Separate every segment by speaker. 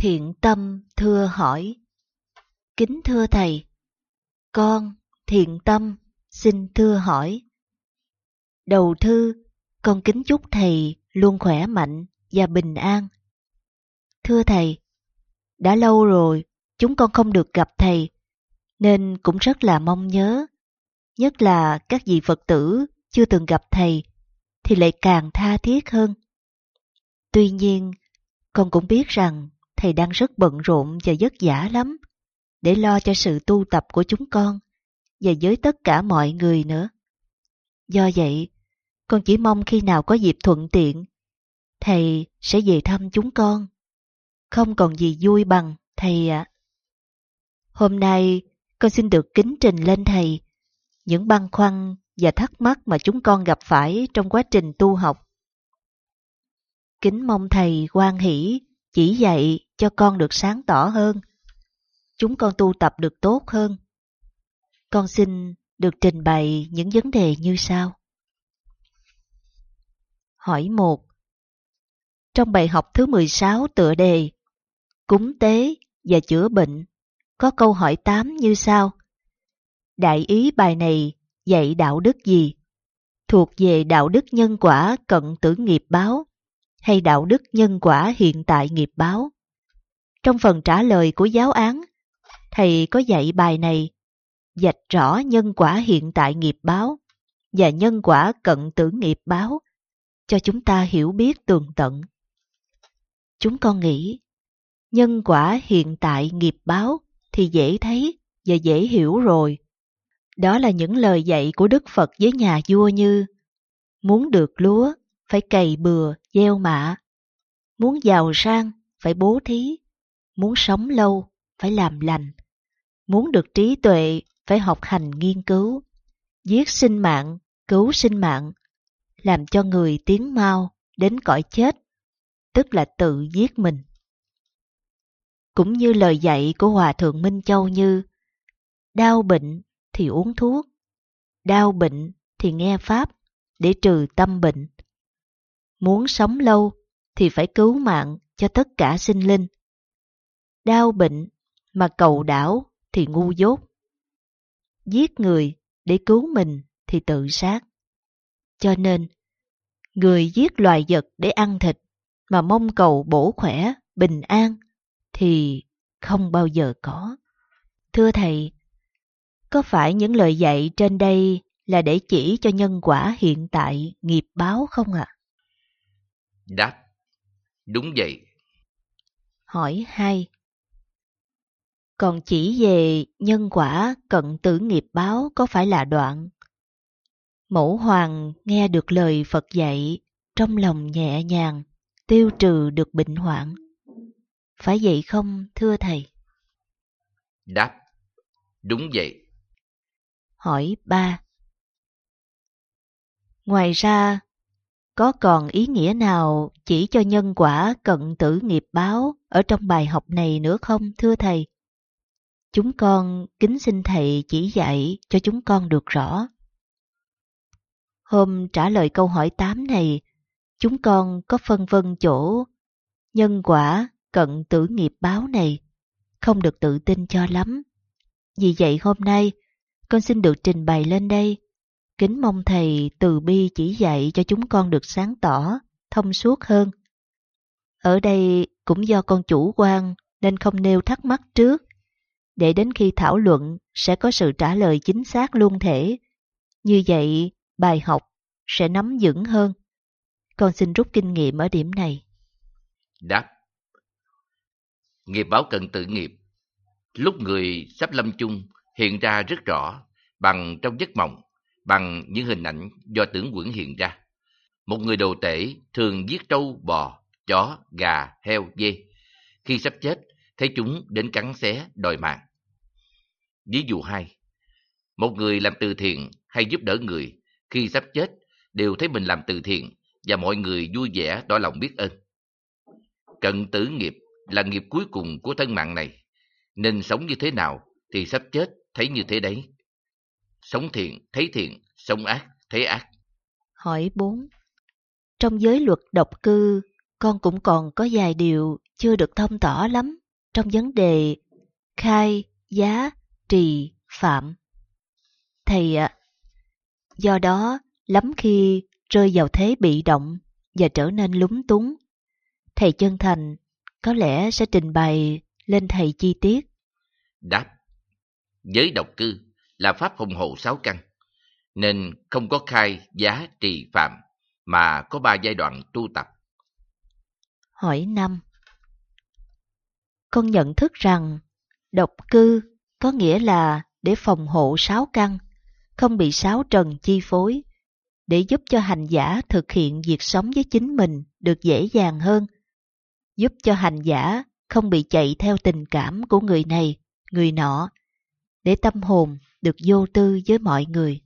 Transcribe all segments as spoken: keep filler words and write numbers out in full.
Speaker 1: Thiện Tâm thưa hỏi. Kính thưa thầy, con Thiện Tâm xin thưa hỏi. Đầu thư, con kính chúc thầy luôn khỏe mạnh và bình an. Thưa thầy, đã lâu rồi chúng con không được gặp thầy, nên cũng rất là mong nhớ. Nhất là các vị Phật tử chưa từng gặp thầy thì lại càng tha thiết hơn. Tuy nhiên, con cũng biết rằng thầy đang rất bận rộn và vất vả lắm để lo cho sự tu tập của chúng con và với tất cả mọi người nữa. Do vậy, con chỉ mong khi nào có dịp thuận tiện, thầy sẽ về thăm chúng con. Không còn gì vui bằng thầy ạ. Hôm nay, con xin được kính trình lên thầy những băn khoăn và thắc mắc mà chúng con gặp phải trong quá trình tu học. Kính mong thầy hoan hỷ chỉ dạy cho con được sáng tỏ hơn, chúng con tu tập được tốt hơn. Con xin được trình bày những vấn đề như sau. Hỏi một. Trong bài học thứ mười sáu tựa đề Cúng tế và chữa bệnh, có câu hỏi tám như sau. Đại ý bài này dạy đạo đức gì? Thuộc về đạo đức nhân quả cận tử nghiệp báo hay đạo đức nhân quả hiện tại nghiệp báo? Trong phần trả lời của giáo án, thầy có dạy bài này vạch rõ nhân quả hiện tại nghiệp báo và nhân quả cận tử nghiệp báo cho chúng ta hiểu biết tường tận. Chúng con nghĩ nhân quả hiện tại nghiệp báo thì dễ thấy và dễ hiểu rồi. Đó là những lời dạy của Đức Phật với nhà vua như muốn được lúa phải cày bừa, gieo mạ, muốn giàu sang phải bố thí, muốn sống lâu phải làm lành, muốn được trí tuệ phải học hành nghiên cứu, giết sinh mạng, cứu sinh mạng, làm cho người tiến mau đến cõi chết, tức là tự giết mình. Cũng như lời dạy của Hòa Thượng Minh Châu như đau bệnh thì uống thuốc, đau bệnh thì nghe Pháp để trừ tâm bệnh. Muốn sống lâu thì phải cứu mạng cho tất cả sinh linh. Đau bệnh mà cầu đảo thì ngu dốt. Giết người để cứu mình thì tự sát. Cho nên, người giết loài vật để ăn thịt mà mong cầu bổ khỏe, bình an thì không bao giờ có. Thưa thầy, có phải những lời dạy trên đây là để chỉ cho nhân quả hiện tại nghiệp báo không ạ? À?
Speaker 2: Đáp, đúng vậy.
Speaker 1: Hỏi hai. Còn chỉ về nhân quả cận tử nghiệp báo có phải là đoạn? Mẫu Hoàng nghe được lời Phật dạy, trong lòng nhẹ nhàng, tiêu trừ được bệnh hoạn. Phải vậy không thưa thầy?
Speaker 2: Đáp, đúng vậy.
Speaker 1: Hỏi ba. Ngoài ra, có còn ý nghĩa nào chỉ cho nhân quả cận tử nghiệp báo ở trong bài học này nữa không thưa thầy? Chúng con kính xin thầy chỉ dạy cho chúng con được rõ. Hôm trả lời câu hỏi tám này, chúng con có phân vân chỗ nhân quả cận tử nghiệp báo này không được tự tin cho lắm. Vì vậy hôm nay, con xin được trình bày lên đây. Kính mong thầy từ bi chỉ dạy cho chúng con được sáng tỏ, thông suốt hơn. Ở đây cũng do con chủ quan nên không nêu thắc mắc trước, để đến khi thảo luận sẽ có sự trả lời chính xác luôn thể. Như vậy, bài học sẽ nắm vững hơn. Con xin rút kinh nghiệm ở điểm này.
Speaker 2: Đáp. Nghiệp báo cận tử nghiệp, lúc người sắp lâm chung hiện ra rất rõ, bằng trong giấc mộng, bằng những hình ảnh do tưởng quẩn hiện ra. Một người đồ tể thường giết trâu, bò, chó, gà, heo, dê. Khi sắp chết, thấy chúng đến cắn xé, đòi mạng. Ví dụ hai, một người làm từ thiện hay giúp đỡ người, khi sắp chết đều thấy mình làm từ thiện và mọi người vui vẻ tỏ lòng biết ơn. Cận tử nghiệp là nghiệp cuối cùng của thân mạng này, nên sống như thế nào thì sắp chết thấy như thế đấy. Sống thiện thấy thiện, sống ác thấy ác.
Speaker 1: Hỏi bốn. Trong giới luật độc cư con cũng còn có vài điều chưa được thông tỏ lắm trong vấn đề khai, giá, trì, phạm. Thầy ạ, do đó lắm khi rơi vào thế bị động và trở nên lúng túng. Thầy chân thành có lẽ sẽ trình bày lên thầy chi tiết.
Speaker 2: Đáp: giới độc cư là pháp hùng hộ sáu căn, nên không có khai, giá, trì, phạm, mà có ba giai đoạn tu tập.
Speaker 1: Hỏi năm: con nhận thức rằng độc cư có nghĩa là để phòng hộ sáu căn, không bị sáu trần chi phối, để giúp cho hành giả thực hiện việc sống với chính mình được dễ dàng hơn, giúp cho hành giả không bị chạy theo tình cảm của người này, người nọ, để tâm hồn được vô tư với mọi người.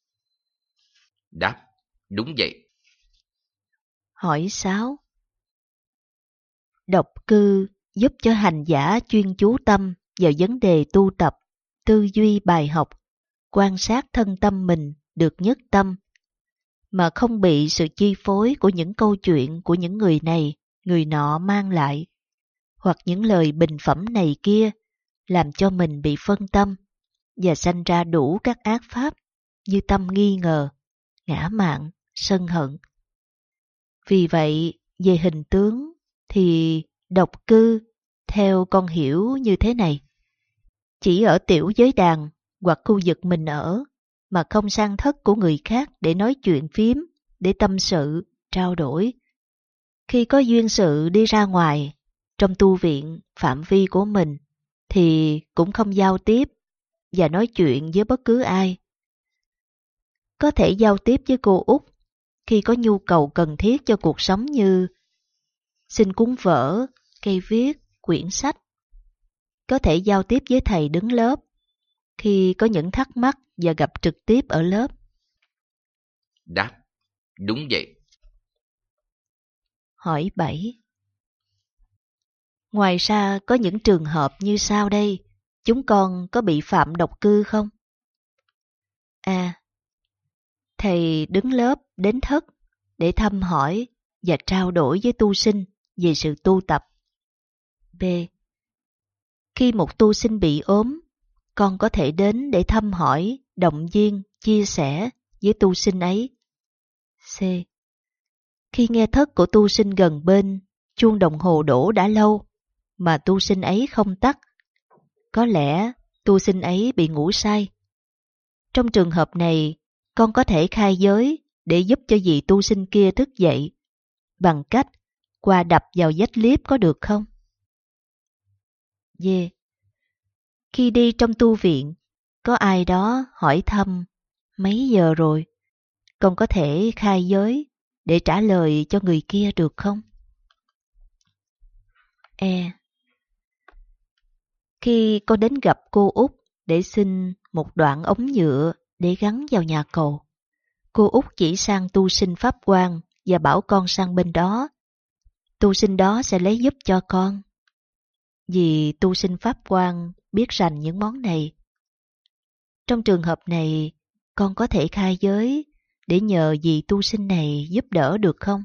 Speaker 2: Đáp: đúng vậy.
Speaker 1: Hỏi sáu: độc cư giúp cho hành giả chuyên chú tâm vào vấn đề tu tập, tư duy bài học, quan sát thân tâm mình được nhất tâm, mà không bị sự chi phối của những câu chuyện của những người này, người nọ mang lại, hoặc những lời bình phẩm này kia, làm cho mình bị phân tâm và sanh ra đủ các ác pháp như tâm nghi ngờ, ngã mạn, sân hận. Vì vậy, về hình tướng thì độc cư theo con hiểu như thế này: chỉ ở tiểu giới đàn hoặc khu vực mình ở, mà không sang thất của người khác để nói chuyện phím, để tâm sự, trao đổi. Khi có duyên sự đi ra ngoài, trong tu viện, phạm vi của mình, thì cũng không giao tiếp và nói chuyện với bất cứ ai. Có thể giao tiếp với cô Út khi có nhu cầu cần thiết cho cuộc sống như xin cuốn vở, cây viết, quyển sách. Có thể giao tiếp với thầy đứng lớp khi có những thắc mắc và gặp trực tiếp ở lớp.
Speaker 2: Đáp: đúng vậy.
Speaker 1: Hỏi bảy: ngoài ra có những trường hợp như sau đây, chúng con có bị phạm độc cư không? A. Thầy đứng lớp đến thất để thăm hỏi và trao đổi với tu sinh về sự tu tập. B. Khi một tu sinh bị ốm, con có thể đến để thăm hỏi, động viên, chia sẻ với tu sinh ấy. C. Khi nghe thất của tu sinh gần bên, chuông đồng hồ đổ đã lâu, mà tu sinh ấy không tắt, có lẽ tu sinh ấy bị ngủ say. Trong trường hợp này, con có thể khai giới để giúp cho vị tu sinh kia thức dậy, bằng cách qua đập vào vách liếp có được không? D. Khi đi trong tu viện, có ai đó hỏi thăm mấy giờ rồi, con có thể khai giới để trả lời cho người kia được không? E. Khi con đến gặp cô Út để xin một đoạn ống nhựa để gắn vào nhà cầu, cô Út chỉ sang tu sinh pháp quan và bảo con sang bên đó. Tu sinh đó sẽ lấy giúp cho con, vì tu sinh pháp quan biết rành những món này. Trong trường hợp này, con có thể khai giới để nhờ vị tu sinh này giúp đỡ được không?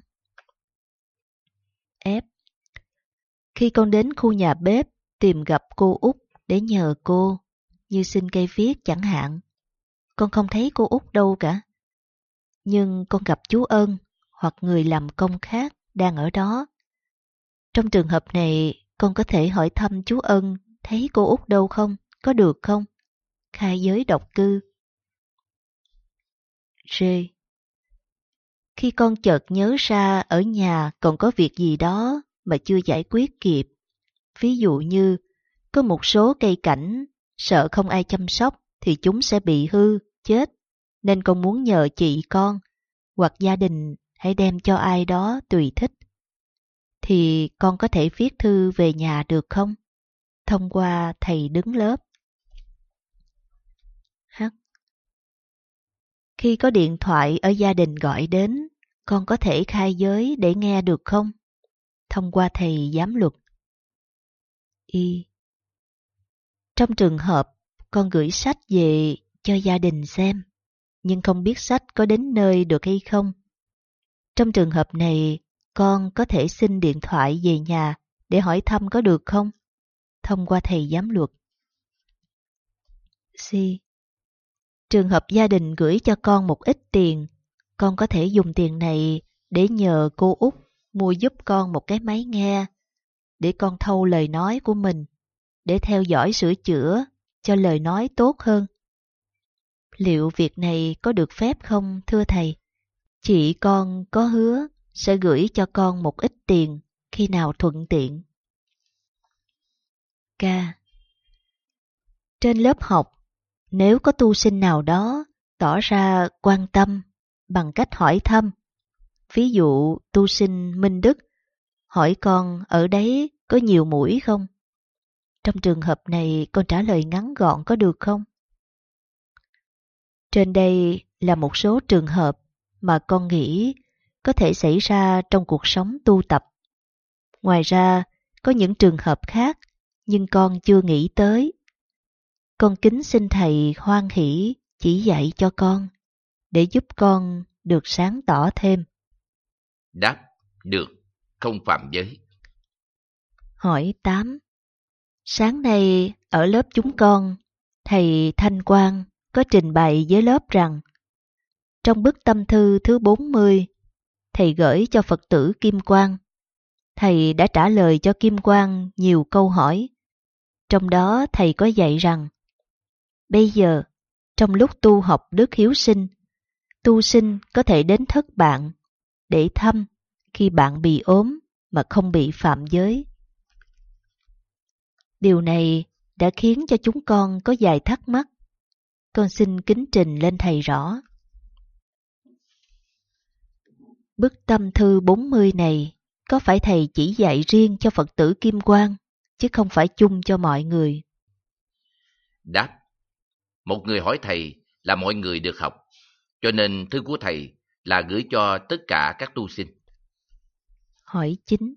Speaker 1: F. Khi con đến khu nhà bếp tìm gặp cô Út để nhờ cô, như xin cây viết chẳng hạn, con không thấy cô Út đâu cả. Nhưng con gặp chú Ân hoặc người làm công khác đang ở đó. Trong trường hợp này, con có thể hỏi thăm chú Ân thấy cô Út đâu không, có được không? Khai giới độc cư. G. Khi con chợt nhớ ra ở nhà còn có việc gì đó mà chưa giải quyết kịp, ví dụ như có một số cây cảnh sợ không ai chăm sóc thì chúng sẽ bị hư, chết, nên con muốn nhờ chị con hoặc gia đình hãy đem cho ai đó tùy thích, thì con có thể viết thư về nhà được không? Thông qua thầy đứng lớp. H. Khi có điện thoại ở gia đình gọi đến, con có thể khai giới để nghe được không? Thông qua thầy giám luật. Y. Trong trường hợp con gửi sách về cho gia đình xem, nhưng không biết sách có đến nơi được hay không. Trong trường hợp này, con có thể xin điện thoại về nhà để hỏi thăm có được không? Thông qua thầy giám luật. C. Trường hợp gia đình gửi cho con một ít tiền, con có thể dùng tiền này để nhờ cô Út mua giúp con một cái máy nghe, để con thâu lời nói của mình, để theo dõi sửa chữa cho lời nói tốt hơn. Liệu việc này có được phép không, thưa thầy? Chị con có hứa sẽ gửi cho con một ít tiền khi nào thuận tiện. K. Trên lớp học, nếu có tu sinh nào đó tỏ ra quan tâm bằng cách hỏi thăm, ví dụ tu sinh Minh Đức hỏi con ở đấy có nhiều muỗi không? Trong trường hợp này con trả lời ngắn gọn có được không? Trên đây là một số trường hợp mà con nghĩ có thể xảy ra trong cuộc sống tu tập. Ngoài ra, có những trường hợp khác nhưng con chưa nghĩ tới. Con kính xin thầy hoan hỷ chỉ dạy cho con, để giúp con được sáng tỏ thêm.
Speaker 2: Đáp: được, không phạm giới.
Speaker 1: Hỏi tám. Sáng nay ở lớp chúng con, thầy Thanh Quang có trình bày với lớp rằng trong bức tâm thư thứ bốn mươi, thầy gửi cho Phật tử Kim Quang. Thầy đã trả lời cho Kim Quang nhiều câu hỏi. Trong đó thầy có dạy rằng bây giờ, trong lúc tu học đức hiếu sinh, tu sinh có thể đến thất bạn để thăm khi bạn bị ốm mà không bị phạm giới. Điều này đã khiến cho chúng con có vài thắc mắc. Con xin kính trình lên thầy rõ. Bức tâm thư bốn mươi này có phải thầy chỉ dạy riêng cho Phật tử Kim Quang, chứ không phải chung cho mọi người?
Speaker 2: Đáp: một người hỏi thầy là mọi người được học, cho nên thư của thầy là gửi cho tất cả các tu sinh.
Speaker 1: Hỏi chín.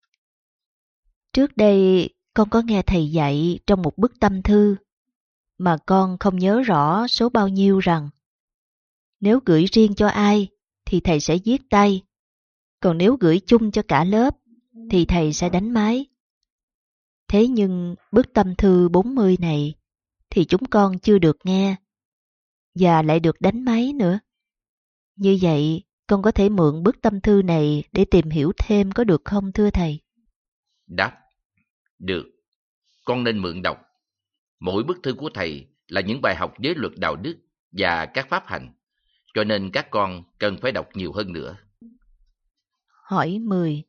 Speaker 1: Trước đây con có nghe thầy dạy trong một bức tâm thư, mà con không nhớ rõ số bao nhiêu, rằng nếu gửi riêng cho ai thì thầy sẽ viết tay, còn nếu gửi chung cho cả lớp thì thầy sẽ đánh máy. Thế nhưng bức tâm thư bốn mươi này thì chúng con chưa được nghe, và lại được đánh máy nữa. Như vậy, con có thể mượn bức tâm thư này để tìm hiểu thêm có được không, thưa thầy?
Speaker 2: Đáp: được, con nên mượn đọc. Mỗi bức thư của thầy là những bài học giới luật đạo đức và các pháp hành, cho nên các con cần phải đọc nhiều hơn nữa.
Speaker 1: Hỏi mười.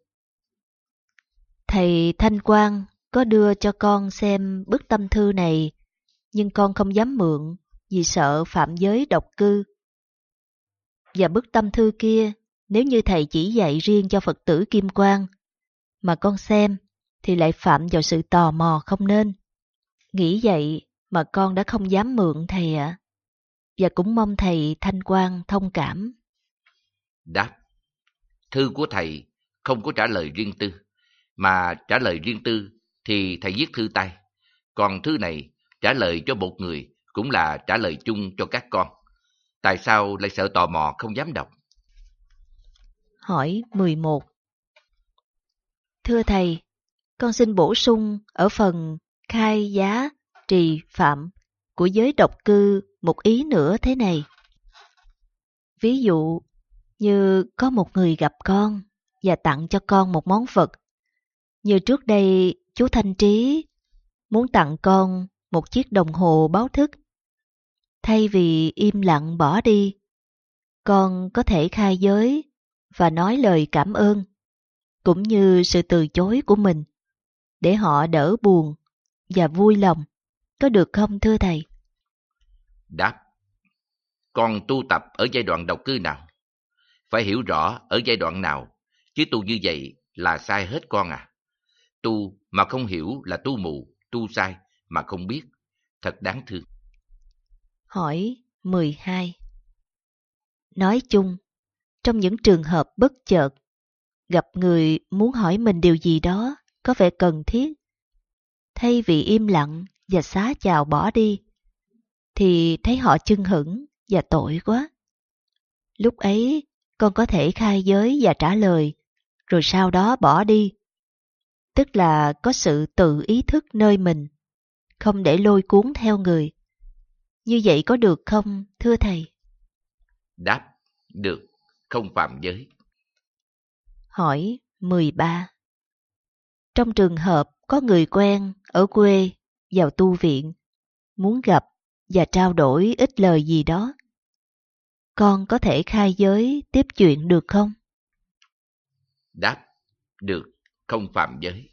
Speaker 1: Thầy Thanh Quang có đưa cho con xem bức tâm thư này, nhưng con không dám mượn vì sợ phạm giới độc cư. Và bức tâm thư kia, nếu như thầy chỉ dạy riêng cho Phật tử Kim Quang, mà con xem thì lại phạm vào sự tò mò không nên. Nghĩ vậy mà con đã không dám mượn thầy ạ. À. Và cũng mong thầy Thanh Quang thông cảm.
Speaker 2: Đáp: thư của thầy không có trả lời riêng tư, mà trả lời riêng tư thì thầy viết thư tay. Còn thư này trả lời cho một người cũng là trả lời chung cho các con. Tại sao lại sợ tò mò không dám đọc?
Speaker 1: Hỏi mười một. Thưa thầy, con xin bổ sung ở phần khai giá, trì, phạm của giới độc cư một ý nữa thế này. Ví dụ như có một người gặp con và tặng cho con một món vật. Như trước đây chú Thanh Trí muốn tặng con một chiếc đồng hồ báo thức. Thay vì im lặng bỏ đi, con có thể khai giới và nói lời cảm ơn, cũng như sự từ chối của mình, để họ đỡ buồn và vui lòng. Có được không, thưa thầy?
Speaker 2: Đáp: con tu tập ở giai đoạn độc cư nào? Phải hiểu rõ ở giai đoạn nào, chứ tu như vậy là sai hết con à. Tu mà không hiểu là tu mù, tu sai mà không biết. Thật đáng thương.
Speaker 1: Hỏi mười hai. Nói chung, trong những trường hợp bất chợt, gặp người muốn hỏi mình điều gì đó có vẻ cần thiết, thay vì im lặng và xá chào bỏ đi, thì thấy họ chưng hửng và tội quá. Lúc ấy, con có thể khai giới và trả lời, rồi sau đó bỏ đi. Tức là có sự tự ý thức nơi mình, không để lôi cuốn theo người. Như vậy có được không, thưa thầy?
Speaker 2: Đáp: được, không phạm giới.
Speaker 1: Hỏi mười ba. Trong trường hợp có người quen ở quê vào tu viện, muốn gặp và trao đổi ít lời gì đó, con có thể khai giới tiếp chuyện được không?
Speaker 2: Đáp: được, không phạm giới.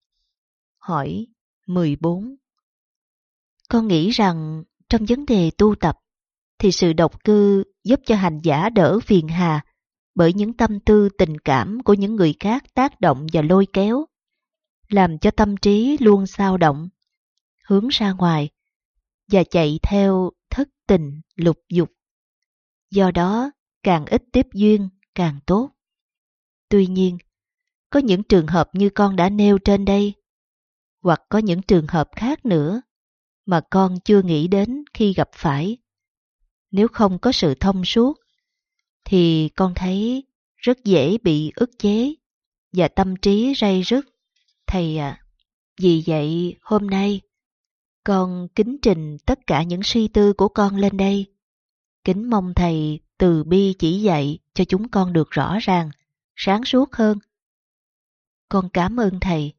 Speaker 1: Hỏi mười bốn. Con nghĩ rằng trong vấn đề tu tập thì sự độc cư giúp cho hành giả đỡ phiền hà bởi những tâm tư tình cảm của những người khác tác động và lôi kéo, làm cho tâm trí luôn xao động, hướng ra ngoài và chạy theo thất tình lục dục. Do đó, càng ít tiếp duyên càng tốt. Tuy nhiên, có những trường hợp như con đã nêu trên đây, hoặc có những trường hợp khác nữa mà con chưa nghĩ đến khi gặp phải. Nếu không có sự thông suốt, thì con thấy rất dễ bị ức chế và tâm trí ray rứt. Thầy à, vì vậy hôm nay con kính trình tất cả những suy tư của con lên đây. Kính mong thầy từ bi chỉ dạy cho chúng con được rõ ràng, sáng suốt hơn. Con cảm ơn thầy.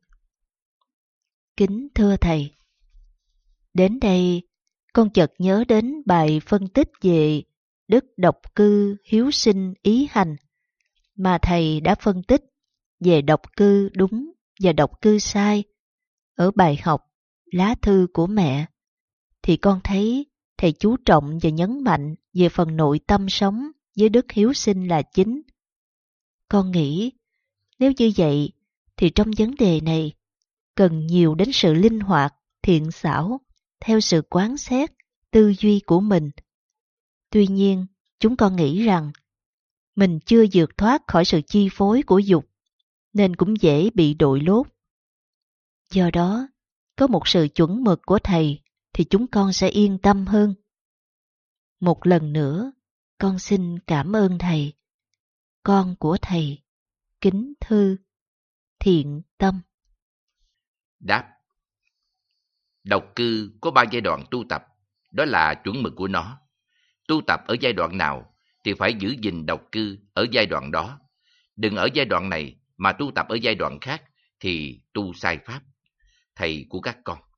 Speaker 1: Kính thưa thầy, đến đây con chợt nhớ đến bài phân tích về đức độc cư hiếu sinh ý hành mà thầy đã phân tích về độc cư đúng và độc cư sai ở bài học Lá thư của mẹ. Thì con thấy thầy chú trọng và nhấn mạnh về phần nội tâm sống với đức hiếu sinh là chính. Con nghĩ nếu như vậy thì trong vấn đề này cần nhiều đến sự linh hoạt, thiện xảo theo sự quán xét, tư duy của mình. Tuy nhiên, chúng con nghĩ rằng mình chưa vượt thoát khỏi sự chi phối của dục, nên cũng dễ bị đội lốt. Do đó, có một sự chuẩn mực của thầy thì chúng con sẽ yên tâm hơn. Một lần nữa, con xin cảm ơn thầy. Con của thầy, kính thư, Thiện Tâm.
Speaker 2: Đáp: độc cư có ba giai đoạn tu tập, đó là chuẩn mực của nó. Tu tập ở giai đoạn nào thì phải giữ gìn độc cư ở giai đoạn đó. Đừng ở giai đoạn này mà tu tập ở giai đoạn khác thì tu sai pháp. Thầy của các con.